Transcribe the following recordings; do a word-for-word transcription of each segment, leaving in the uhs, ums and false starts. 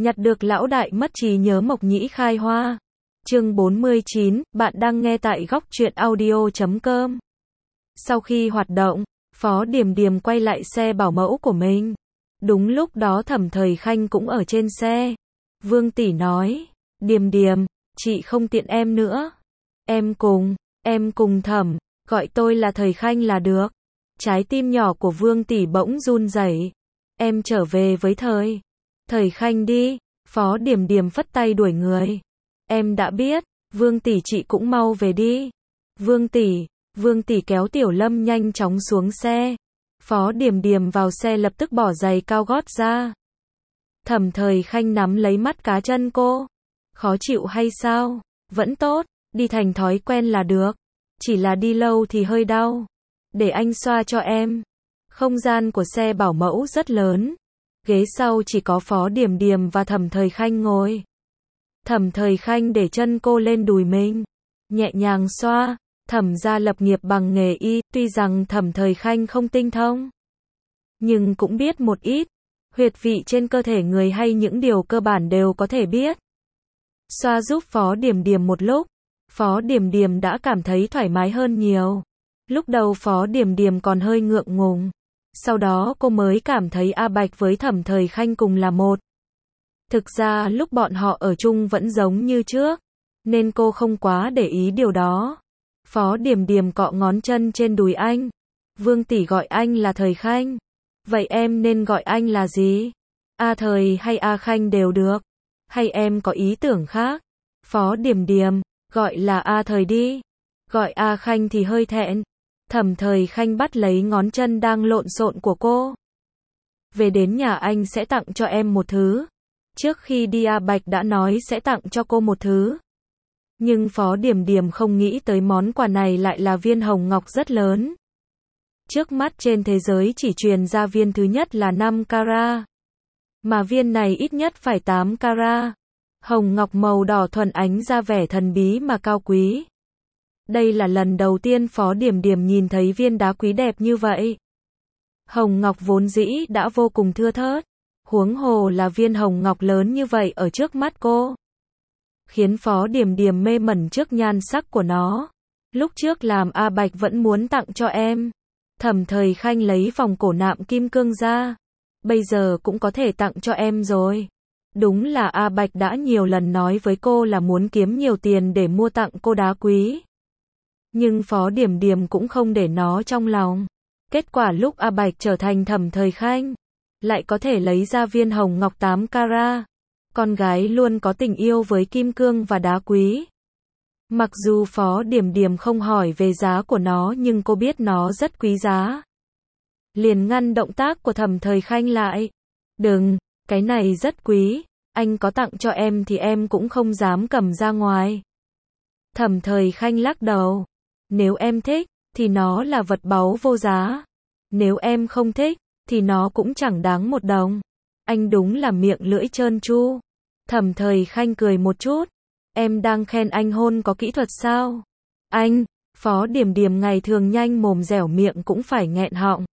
Nhặt được lão đại mất trí nhớ Mộc Nhĩ khai hoa. Chương bốn mươi chín, bạn đang nghe tại góc truyện audio chấm com. Sau khi hoạt động, Phó Điềm Điềm quay lại xe bảo mẫu của mình. Đúng lúc đó Thẩm Thời Khanh cũng ở trên xe. Vương tỷ nói, Điềm Điềm, chị không tiện em nữa. Em cùng, em cùng Thẩm, gọi tôi là Thời Khanh là được. Trái tim nhỏ của Vương tỷ bỗng run rẩy. Em trở về với Thời. Thời Khanh đi, Phó Điềm Điềm phất tay đuổi người. Em đã biết, Vương tỷ chị cũng mau về đi. Vương tỷ, Vương tỷ kéo Tiểu Lâm nhanh chóng xuống xe. Phó Điềm Điềm vào xe lập tức bỏ giày cao gót ra. Thẩm Thời Khanh nắm lấy mắt cá chân cô. Khó chịu hay sao? Vẫn tốt, đi thành thói quen là được. Chỉ là đi lâu thì hơi đau. Để anh xoa cho em. Không gian của xe bảo mẫu rất lớn. Ghế sau chỉ có Phó Điềm Điềm và Thẩm Thời Khanh ngồi. Thẩm Thời Khanh để chân cô lên đùi mình, nhẹ nhàng xoa. Thẩm gia lập nghiệp bằng nghề y, tuy rằng Thẩm Thời Khanh không tinh thông, nhưng cũng biết một ít. Huyệt vị trên cơ thể người hay những điều cơ bản đều có thể biết. Xoa giúp Phó Điềm Điềm một lúc, Phó Điềm Điềm đã cảm thấy thoải mái hơn nhiều. Lúc đầu Phó Điềm Điềm còn hơi ngượng ngùng. Sau đó cô mới cảm thấy A Bạch với Thẩm Thời Khanh cùng là một. Thực ra lúc bọn họ ở chung vẫn giống như trước, nên cô không quá để ý điều đó. Phó Điềm Điềm cọ ngón chân trên đùi anh. Vương tỷ gọi anh là Thời Khanh. Vậy em nên gọi anh là gì? A Thời hay A Khanh đều được. Hay em có ý tưởng khác? Phó Điềm Điềm, gọi là A Thời đi. Gọi A Khanh thì hơi thẹn. Thẩm Thời Khanh bắt lấy ngón chân đang lộn xộn của cô. Về đến nhà anh sẽ tặng cho em một thứ. Trước khi đi A Bạch đã nói sẽ tặng cho cô một thứ. Nhưng Phó Điềm Điềm không nghĩ tới món quà này lại là viên hồng ngọc rất lớn. Trước mắt trên thế giới chỉ truyền ra viên thứ nhất là năm carat. Mà viên này ít nhất phải tám carat. Hồng ngọc màu đỏ thuần ánh ra vẻ thần bí mà cao quý. Đây là lần đầu tiên Phó Điềm Điềm nhìn thấy viên đá quý đẹp như vậy. Hồng ngọc vốn dĩ đã vô cùng thưa thớt. Huống hồ là viên hồng ngọc lớn như vậy ở trước mắt cô. Khiến Phó Điềm Điềm mê mẩn trước nhan sắc của nó. Lúc trước làm A Bạch vẫn muốn tặng cho em. Thẩm Thời Khanh lấy vòng cổ nạm kim cương ra. Bây giờ cũng có thể tặng cho em rồi. Đúng là A Bạch đã nhiều lần nói với cô là muốn kiếm nhiều tiền để mua tặng cô đá quý. Nhưng Phó Điềm Điềm cũng không để nó trong lòng. Kết quả lúc A Bạch trở thành Thẩm Thời Khanh, lại có thể lấy ra viên hồng ngọc tám carat. Con gái luôn có tình yêu với kim cương và đá quý. Mặc dù Phó Điềm Điềm không hỏi về giá của nó nhưng cô biết nó rất quý giá. Liền ngăn động tác của Thẩm Thời Khanh lại. Đừng, cái này rất quý. Anh có tặng cho em thì em cũng không dám cầm ra ngoài. Thẩm Thời Khanh lắc đầu. Nếu em thích, thì nó là vật báu vô giá. Nếu em không thích, thì nó cũng chẳng đáng một đồng. Anh đúng là miệng lưỡi trơn tru. Thẩm Thời Khanh cười một chút. Em đang khen anh hôn có kỹ thuật sao? Anh, Phó Điềm Điềm ngày thường nhanh mồm dẻo miệng cũng phải nghẹn họng.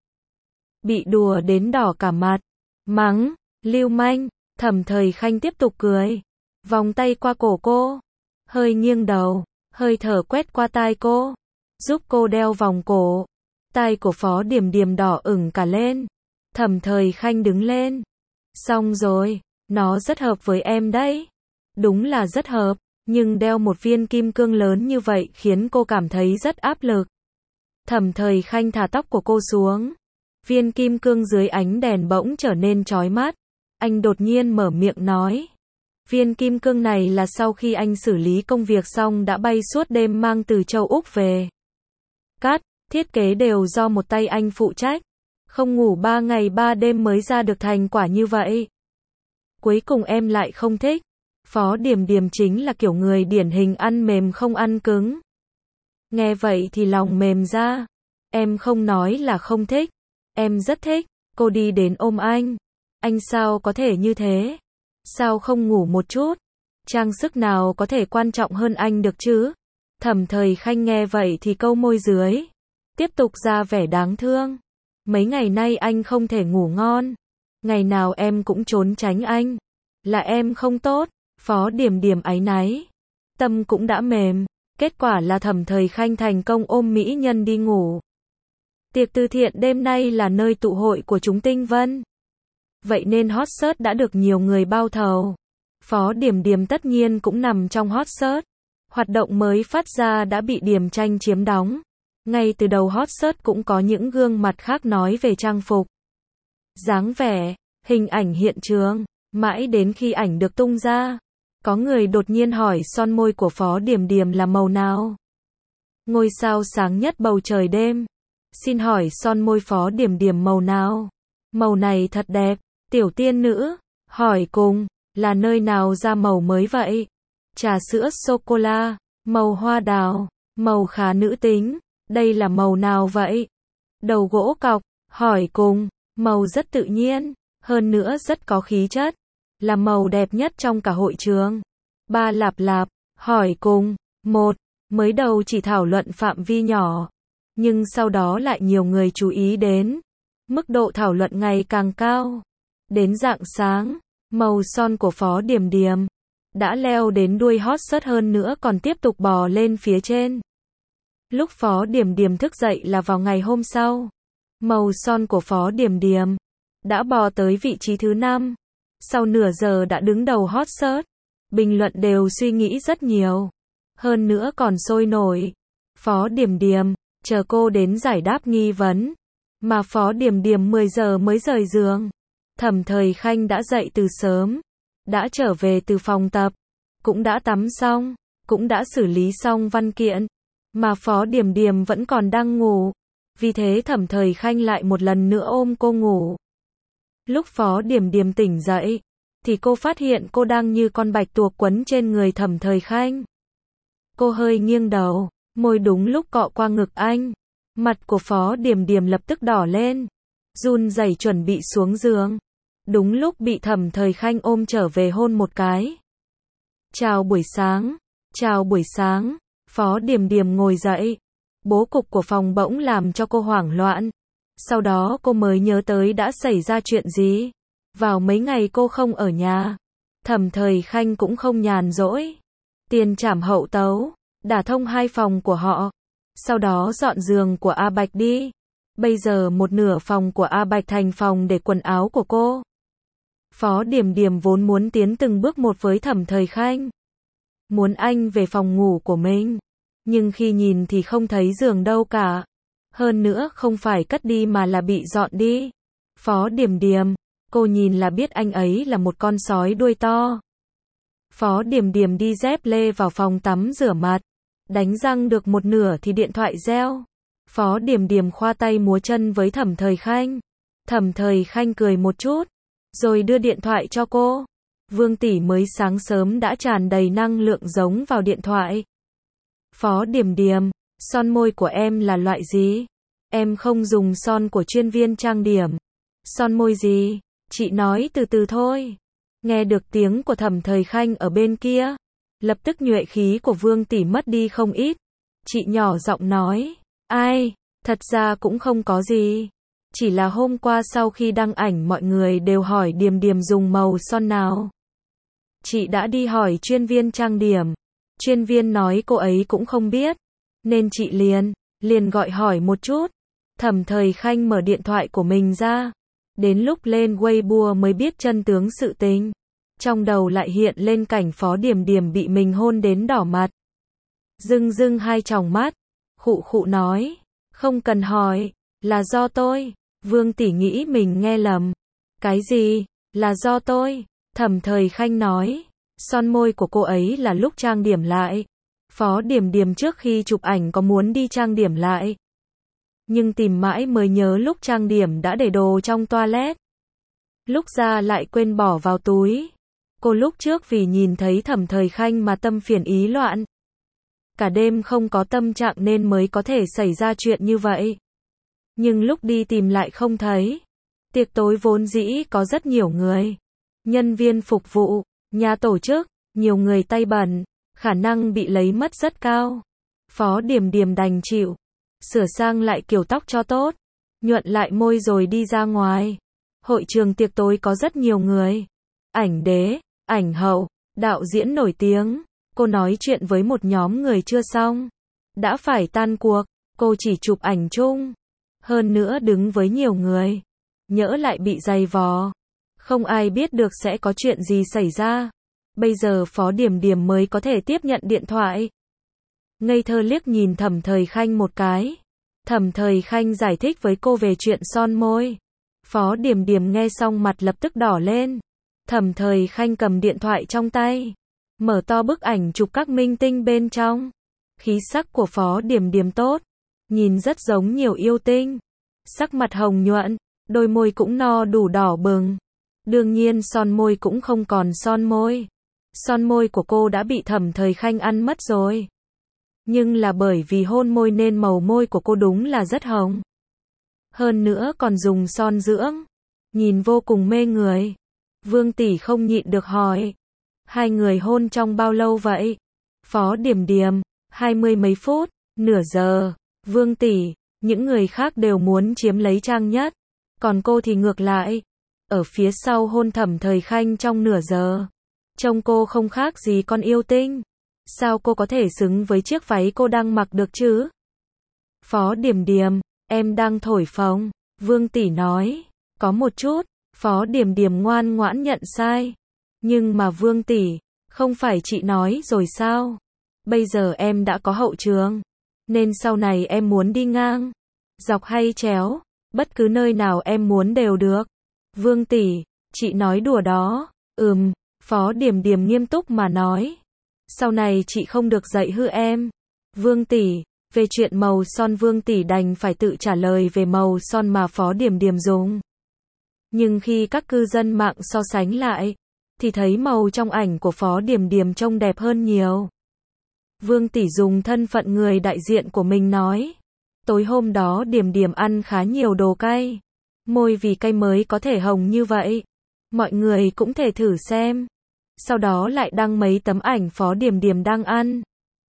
Bị đùa đến đỏ cả mặt. Mắng, lưu manh. Thẩm Thời Khanh tiếp tục cười. Vòng tay qua cổ cô. Hơi nghiêng đầu. Hơi thở quét qua tai cô. Giúp cô đeo vòng cổ. Tai của Phó Điềm Điềm đỏ ửng cả lên. Thẩm Thời Khanh đứng lên. Xong rồi, nó rất hợp với em đấy. Đúng là rất hợp, nhưng đeo một viên kim cương lớn như vậy khiến cô cảm thấy rất áp lực. Thẩm Thời Khanh thả tóc của cô xuống. Viên kim cương dưới ánh đèn bỗng trở nên chói mắt. Anh đột nhiên mở miệng nói. Viên kim cương này là sau khi anh xử lý công việc xong đã bay suốt đêm mang từ châu Úc về. Cắt, thiết kế đều do một tay anh phụ trách. Không ngủ ba ngày ba đêm mới ra được thành quả như vậy. Cuối cùng em lại không thích. Phó Điềm Điềm chính là kiểu người điển hình ăn mềm không ăn cứng. Nghe vậy thì lòng mềm ra. Em không nói là không thích. Em rất thích. Cô đi đến ôm anh. Anh sao có thể như thế? Sao không ngủ một chút? Trang sức nào có thể quan trọng hơn anh được chứ? Thẩm Thời Khanh nghe vậy thì câu môi dưới. Tiếp tục ra vẻ đáng thương. Mấy ngày nay anh không thể ngủ ngon. Ngày nào em cũng trốn tránh anh. Là em không tốt. Phó Điềm Điềm áy náy. Tâm cũng đã mềm. Kết quả là Thẩm Thời Khanh thành công ôm mỹ nhân đi ngủ. Tiệc từ thiện đêm nay là nơi tụ hội của chúng Tinh Vân. Vậy nên hot search đã được nhiều người bao thầu. Phó Điềm Điềm tất nhiên cũng nằm trong hot search. Hoạt động mới phát ra đã bị Điềm Tranh chiếm đóng. Ngay từ đầu hot search cũng có những gương mặt khác nói về trang phục, dáng vẻ, hình ảnh hiện trường. Mãi đến khi ảnh được tung ra, có người đột nhiên hỏi son môi của Phó Điềm Điềm là màu nào? Ngôi sao sáng nhất bầu trời đêm. Xin hỏi son môi Phó Điềm Điềm màu nào? Màu này thật đẹp. Tiểu tiên nữ, hỏi cùng, là nơi nào ra màu mới vậy? Trà sữa sô-cô-la, màu hoa đào, màu khá nữ tính. Đây là màu nào vậy? Đầu gỗ cọc, hỏi cùng, màu rất tự nhiên, hơn nữa rất có khí chất, là màu đẹp nhất trong cả hội trường. Ba lạp lạp, hỏi cùng, một, mới đầu chỉ thảo luận phạm vi nhỏ, nhưng sau đó lại nhiều người chú ý đến. Mức độ thảo luận ngày càng cao. Đến rạng sáng, màu son của Phó Điềm Điềm đã leo đến đuôi hot search, hơn nữa còn tiếp tục bò lên phía trên. Lúc Phó Điềm Điềm thức dậy là vào ngày hôm sau. Màu son của Phó Điềm Điềm đã bò tới vị trí thứ năm. Sau nửa giờ đã đứng đầu hot search. Bình luận đều suy nghĩ rất nhiều. Hơn nữa còn sôi nổi. Phó Điềm Điềm, chờ cô đến giải đáp nghi vấn. Mà Phó Điềm Điềm mười giờ mới rời giường. Thẩm Thời Khanh đã dậy từ sớm. Đã trở về từ phòng tập. Cũng đã tắm xong. Cũng đã xử lý xong văn kiện. Mà Phó Điềm Điềm vẫn còn đang ngủ. Vì thế Thẩm Thời Khanh lại một lần nữa ôm cô ngủ. Lúc Phó Điềm Điềm tỉnh dậy, thì cô phát hiện cô đang như con bạch tuộc quấn trên người Thẩm Thời Khanh. Cô hơi nghiêng đầu, môi đúng lúc cọ qua ngực anh. Mặt của Phó Điềm Điềm lập tức đỏ lên, run rẩy chuẩn bị xuống giường. Đúng lúc bị Thẩm Thời Khanh ôm trở về hôn một cái. Chào buổi sáng, chào buổi sáng. Phó Điềm Điềm ngồi dậy. Bố cục của phòng bỗng làm cho cô hoảng loạn. Sau đó cô mới nhớ tới đã xảy ra chuyện gì. Vào mấy ngày cô không ở nhà, Thẩm Thời Khanh cũng không nhàn rỗi. Tiền trảm hậu tấu, đả thông hai phòng của họ. Sau đó dọn giường của A Bạch đi. Bây giờ một nửa phòng của A Bạch thành phòng để quần áo của cô. Phó Điềm Điềm vốn muốn tiến từng bước một với Thẩm Thời Khanh. Muốn anh về phòng ngủ của mình. Nhưng khi nhìn thì không thấy giường đâu cả. Hơn nữa không phải cất đi mà là bị dọn đi. Phó Điềm Điềm, cô nhìn là biết anh ấy là một con sói đuôi to. Phó Điềm Điềm đi dép lê vào phòng tắm rửa mặt. Đánh răng được một nửa thì điện thoại reo. Phó Điềm Điềm khoa tay múa chân với Thẩm Thời Khanh. Thẩm Thời Khanh cười một chút, rồi đưa điện thoại cho cô. Vương tỷ mới sáng sớm đã tràn đầy năng lượng giống vào điện thoại. Phó Điềm Điềm, son môi của em là loại gì? Em không dùng son của chuyên viên trang điểm. Son môi gì? Chị nói từ từ thôi. Nghe được tiếng của Thẩm Thời Khanh ở bên kia, lập tức nhuệ khí của Vương tỷ mất đi không ít. Chị nhỏ giọng nói, ai, thật ra cũng không có gì. Chỉ là hôm qua sau khi đăng ảnh mọi người đều hỏi Điềm Điềm dùng màu son nào. Chị đã đi hỏi chuyên viên trang điểm. Chuyên viên nói cô ấy cũng không biết. Nên chị liền, liền gọi hỏi một chút. Thẩm Thời Khanh mở điện thoại của mình ra. Đến lúc lên Weibo mới biết chân tướng sự tình. Trong đầu lại hiện lên cảnh Phó Điềm Điềm bị mình hôn đến đỏ mặt. Rưng rưng hai tròng mắt. Khụ khụ nói, không cần hỏi, là do tôi. Vương tỷ nghĩ mình nghe lầm. Cái gì, là do tôi? Thẩm Thời Khanh nói, son môi của cô ấy là lúc trang điểm lại. Phó Điềm Điềm trước khi chụp ảnh có muốn đi trang điểm lại. Nhưng tìm mãi mới nhớ lúc trang điểm đã để đồ trong toilet. Lúc ra lại quên bỏ vào túi. Cô lúc trước vì nhìn thấy Thẩm Thời Khanh mà tâm phiền ý loạn. Cả đêm không có tâm trạng nên mới có thể xảy ra chuyện như vậy. Nhưng lúc đi tìm lại không thấy. Tiệc tối vốn dĩ có rất nhiều người. Nhân viên phục vụ, nhà tổ chức, nhiều người tay bẩn, khả năng bị lấy mất rất cao. Phó Điềm Điềm đành chịu. Sửa sang lại kiểu tóc cho tốt. Nhuận lại môi rồi đi ra ngoài. Hội trường tiệc tối có rất nhiều người. Ảnh đế, ảnh hậu, đạo diễn nổi tiếng. Cô nói chuyện với một nhóm người chưa xong. Đã phải tan cuộc, cô chỉ chụp ảnh chung. Hơn nữa đứng với nhiều người. Nhỡ lại bị giày vò. Không ai biết được sẽ có chuyện gì xảy ra. Bây giờ Phó Điểm Điểm mới có thể tiếp nhận điện thoại. Ngây thơ liếc nhìn Thẩm Thời Khanh một cái. Thẩm Thời Khanh giải thích với cô về chuyện son môi. Phó Điểm Điểm nghe xong mặt lập tức đỏ lên. Thẩm Thời Khanh cầm điện thoại trong tay. Mở to bức ảnh chụp các minh tinh bên trong. Khí sắc của Phó Điểm Điểm tốt. Nhìn rất giống nhiều yêu tinh. Sắc mặt hồng nhuận. Đôi môi cũng no đủ đỏ bừng. Đương nhiên son môi cũng không còn son môi. Son môi của cô đã bị Thẩm Thời Khanh ăn mất rồi. Nhưng là bởi vì hôn môi nên màu môi của cô đúng là rất hồng. Hơn nữa còn dùng son dưỡng. Nhìn vô cùng mê người. Vương tỷ không nhịn được hỏi. Hai người hôn trong bao lâu vậy? Phó Điểm Điểm, hai mươi mấy phút, nửa giờ. Vương tỷ, những người khác đều muốn chiếm lấy Trang Nhất. Còn cô thì ngược lại. Ở phía sau hôn Thẩm Thời Khanh trong nửa giờ. Trông cô không khác gì con yêu tinh. Sao cô có thể xứng với chiếc váy cô đang mặc được chứ? Phó Điểm Điểm, em đang thổi phồng. Vương tỷ nói. Có một chút. Phó Điểm Điểm ngoan ngoãn nhận sai. Nhưng mà Vương tỷ, không phải chị nói rồi sao? Bây giờ em đã có hậu trường. Nên sau này em muốn đi ngang, dọc hay chéo, bất cứ nơi nào em muốn đều được. Vương tỷ, chị nói đùa đó. Ừm, Phó Điểm Điểm nghiêm túc mà nói. Sau này chị không được dạy hư em. Vương tỷ, về chuyện màu son Vương tỷ đành phải tự trả lời về màu son mà Phó Điểm Điểm dùng. Nhưng khi các cư dân mạng so sánh lại, thì thấy màu trong ảnh của Phó Điểm Điểm trông đẹp hơn nhiều. Vương tỷ dùng thân phận người đại diện của mình nói. Tối hôm đó Điểm Điểm ăn khá nhiều đồ cay. Môi vì cay mới có thể hồng như vậy. Mọi người cũng thể thử xem. Sau đó lại đăng mấy tấm ảnh Phó Điểm Điểm đang ăn.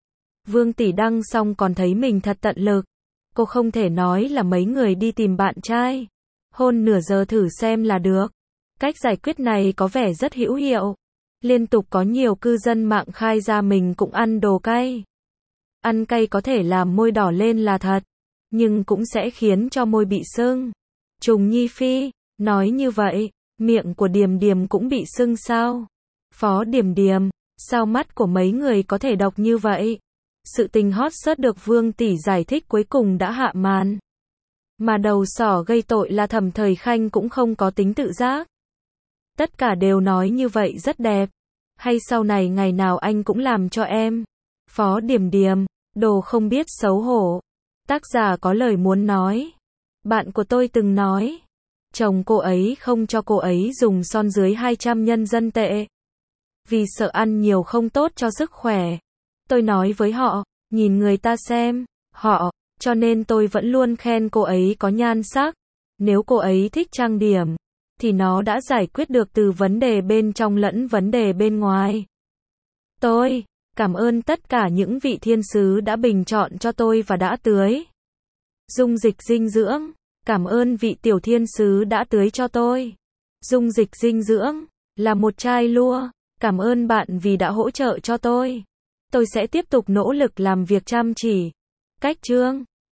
Vương tỷ đăng xong còn thấy mình thật tận lực. Cô không thể nói là mấy người đi tìm bạn trai. Hôn nửa giờ thử xem là được. Cách giải quyết này có vẻ rất hữu hiệu. Liên tục có nhiều cư dân mạng khai ra mình cũng ăn đồ cay. Ăn cay có thể làm môi đỏ lên là thật. Nhưng cũng sẽ khiến cho môi bị sưng. Trùng Nhi Phi, nói như vậy, miệng của Điểm Điểm cũng bị sưng sao? Phó Điểm Điểm, sao mắt của mấy người có thể độc như vậy? Sự tình hot search được Vương tỷ giải thích cuối cùng đã hạ màn. Mà đầu sỏ gây tội là Thẩm Thời Khanh cũng không có tính tự giác. Tất cả đều nói như vậy rất đẹp. Hay sau này ngày nào anh cũng làm cho em. Phó Điểm Điểm, đồ không biết xấu hổ. Tác giả có lời muốn nói. Bạn của tôi từng nói. Chồng cô ấy không cho cô ấy dùng son dưới hai trăm nhân dân tệ. Vì sợ ăn nhiều không tốt cho sức khỏe. Tôi nói với họ, nhìn người ta xem. Họ, cho nên tôi vẫn luôn khen cô ấy có nhan sắc. Nếu cô ấy thích trang điểm, thì nó đã giải quyết được từ vấn đề bên trong lẫn vấn đề bên ngoài. Tôi cảm ơn tất cả những vị thiên sứ đã bình chọn cho tôi và đã tưới dung dịch dinh dưỡng. Cảm ơn vị tiểu thiên sứ đã tưới cho tôi dung dịch dinh dưỡng là một chai lua. Cảm ơn bạn vì đã hỗ trợ cho tôi. Tôi sẽ tiếp tục nỗ lực làm việc chăm chỉ. Cách chương